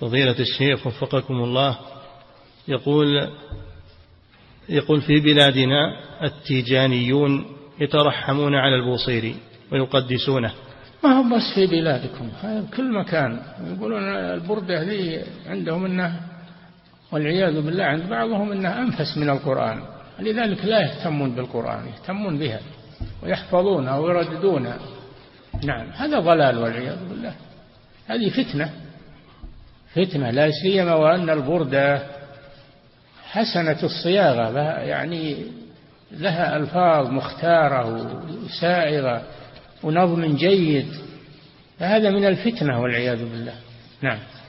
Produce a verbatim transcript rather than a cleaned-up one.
فضيلة الشيخ وفقكم الله، يقول يقول في بلادنا التيجانيون يترحمون على البوصيري ويقدسونه. ما هم بس في بلادكم، كل مكان يقولون البردة هذه عندهم انه والعياذ بالله عند بعضهم انها انفس من القرآن، لذلك لا يهتمون بالقرآن، يهتمون بها ويحفظونها ويرددونها. نعم، هذا ضلال والعياذ بالله، هذه فتنة فتنة، لا سيما وأن البردة حسنة الصياغة، يعني لها ألفاظ مختارة وسائغة ونظم جيد، فهذا من الفتنة والعياذ بالله. نعم.